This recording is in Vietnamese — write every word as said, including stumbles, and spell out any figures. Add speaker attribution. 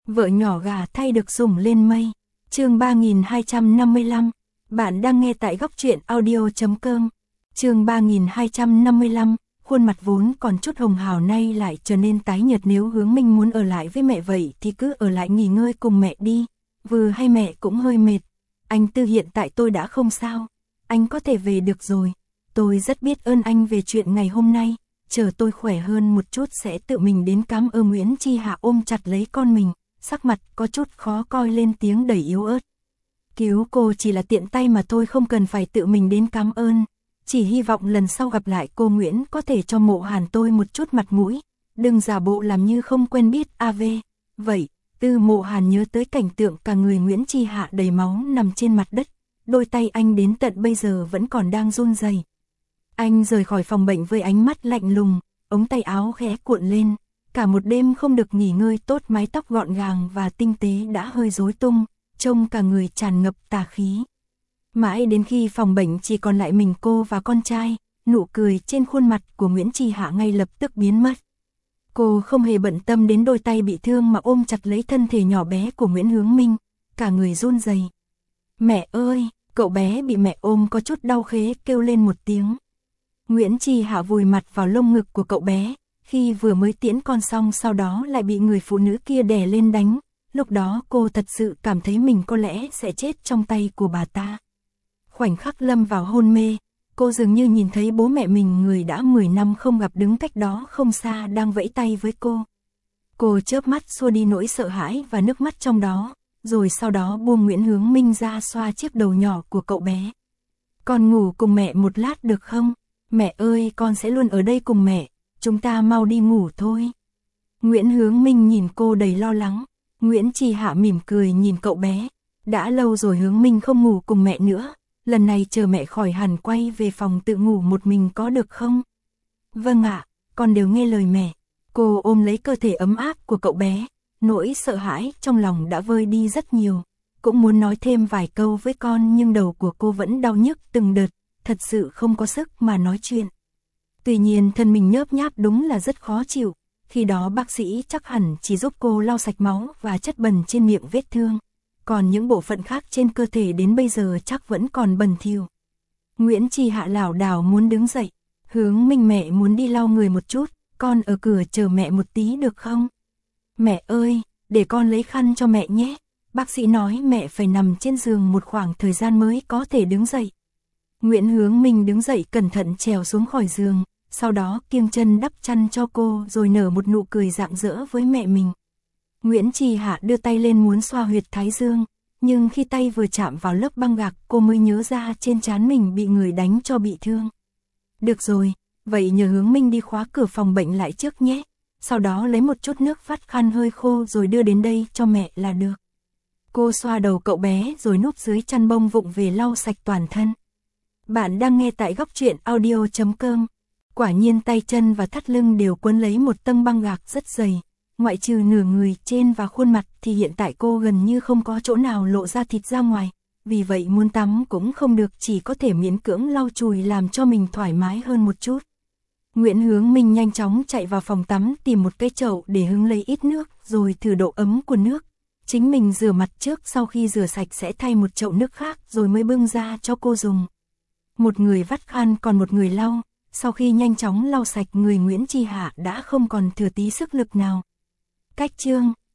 Speaker 1: Vợ nhỏ gà thay được sủng lên mây. Chương ba nghìn hai trăm năm mươi lăm. Bạn đang nghe tại góc truyện audio chấm com. Chương ba nghìn hai trăm năm mươi lăm. Khuôn mặt vốn còn chút hồng hào nay lại trở nên tái nhợt. Nếu Hướng Minh muốn ở lại với mẹ vậy thì cứ ở lại nghỉ ngơi cùng mẹ đi. Vừa hay mẹ cũng hơi mệt. Anh Tư, hiện tại tôi đã không sao. Anh có thể về được rồi. Tôi rất biết ơn anh về chuyện ngày hôm nay. Chờ tôi khỏe hơn một chút sẽ tự mình đến cảm ơn. Nguyễn Chi Hạ ôm chặt lấy con mình, sắc mặt có chút khó coi, lên tiếng đầy yếu ớt. Cứu cô chỉ là tiện tay mà thôi, không cần phải tự mình đến cảm ơn. Chỉ hy vọng lần sau gặp lại cô Nguyễn có thể cho Mộ Hàn tôi một chút mặt mũi. Đừng giả bộ làm như không quen biết. a vê. Vậy, Tư Mộ Hàn nhớ tới cảnh tượng cả người Nguyễn Chi Hạ đầy máu nằm trên mặt đất. Đôi tay anh đến tận bây giờ vẫn còn đang run rẩy. Anh rời khỏi phòng bệnh với ánh mắt lạnh lùng, ống tay áo khẽ cuộn lên. Cả một đêm không được nghỉ ngơi tốt, mái tóc gọn gàng và tinh tế đã hơi rối tung, trông cả người tràn ngập tà khí. Mãi đến khi phòng bệnh chỉ còn lại mình cô và con trai, nụ cười trên khuôn mặt của Nguyễn Chi Hạ ngay lập tức biến mất. Cô không hề bận tâm đến đôi tay bị thương mà ôm chặt lấy thân thể nhỏ bé của Nguyễn Hướng Minh, cả người run rẩy. Mẹ ơi, cậu bé bị mẹ ôm có chút đau khế kêu lên một tiếng. Nguyễn Chi Hạ vùi mặt vào lông ngực của cậu bé, khi vừa mới tiễn con xong sau đó lại bị người phụ nữ kia đè lên đánh. Lúc đó cô thật sự cảm thấy mình có lẽ sẽ chết trong tay của bà ta. Khoảnh khắc lâm vào hôn mê, cô dường như nhìn thấy bố mẹ mình, người đã mười năm không gặp, đứng cách đó không xa đang vẫy tay với cô. Cô chớp mắt xua đi nỗi sợ hãi và nước mắt trong đó, rồi sau đó buông Nguyễn Hướng Minh ra, xoa chiếc đầu nhỏ của cậu bé. Con ngủ cùng mẹ một lát được không? Mẹ ơi, con sẽ luôn ở đây cùng mẹ, chúng ta mau đi ngủ thôi. Nguyễn Hướng Minh nhìn cô đầy lo lắng. Nguyễn Chi Hạ mỉm cười nhìn cậu bé. Đã lâu rồi Hướng Minh không ngủ cùng mẹ nữa, lần này chờ mẹ khỏi hẳn quay về phòng tự ngủ một mình có được không? Vâng ạ, con đều nghe lời mẹ. Cô ôm lấy cơ thể ấm áp của cậu bé, nỗi sợ hãi trong lòng đã vơi đi rất nhiều. Cũng muốn nói thêm vài câu với con nhưng đầu của cô vẫn đau nhức từng đợt, thật sự không có sức mà nói chuyện. Tuy nhiên thân mình nhớp nháp đúng là rất khó chịu, khi đó bác sĩ chắc hẳn chỉ giúp cô lau sạch máu và chất bẩn trên miệng vết thương, còn những bộ phận khác trên cơ thể đến bây giờ chắc vẫn còn bẩn thỉu. Nguyễn Chi Hạ lảo đảo muốn đứng dậy. Hướng Minh, mẹ muốn đi lau người một chút, con ở cửa chờ mẹ một tí được không? Mẹ ơi, để con lấy khăn cho mẹ nhé. Bác sĩ nói mẹ phải nằm trên giường một khoảng thời gian mới có thể đứng dậy. Nguyễn Hướng Minh đứng dậy cẩn thận trèo xuống khỏi giường, sau đó kiêng chân đắp chăn cho cô rồi nở một nụ cười rạng rỡ với mẹ mình. Nguyễn Chi Hạ đưa tay lên muốn xoa huyệt thái dương, nhưng khi tay vừa chạm vào lớp băng gạc cô mới nhớ ra trên trán mình bị người đánh cho bị thương. Được rồi, vậy nhờ Hướng Minh đi khóa cửa phòng bệnh lại trước nhé, sau đó lấy một chút nước vắt khăn hơi khô rồi đưa đến đây cho mẹ là được. Cô xoa đầu cậu bé rồi núp dưới chăn bông vụng về lau sạch toàn thân. Bạn đang nghe tại góc truyện audio chấm com. Quả nhiên tay chân và thắt lưng đều quấn lấy một tầng băng gạc rất dày, ngoại trừ nửa người trên và khuôn mặt thì hiện tại cô gần như không có chỗ nào lộ ra thịt ra ngoài, vì vậy muốn tắm cũng không được, chỉ có thể miễn cưỡng lau chùi làm cho mình thoải mái hơn một chút. Nguyễn Hướng Minh nhanh chóng chạy vào phòng tắm tìm một cái chậu để hứng lấy ít nước rồi thử độ ấm của nước. Chính mình rửa mặt trước, sau khi rửa sạch sẽ thay một chậu nước khác rồi mới bưng ra cho cô dùng. Một người vắt khăn còn một người lau, sau khi nhanh chóng lau sạch người Nguyễn Chi Hạ đã không còn thừa tí sức lực nào. Cách chương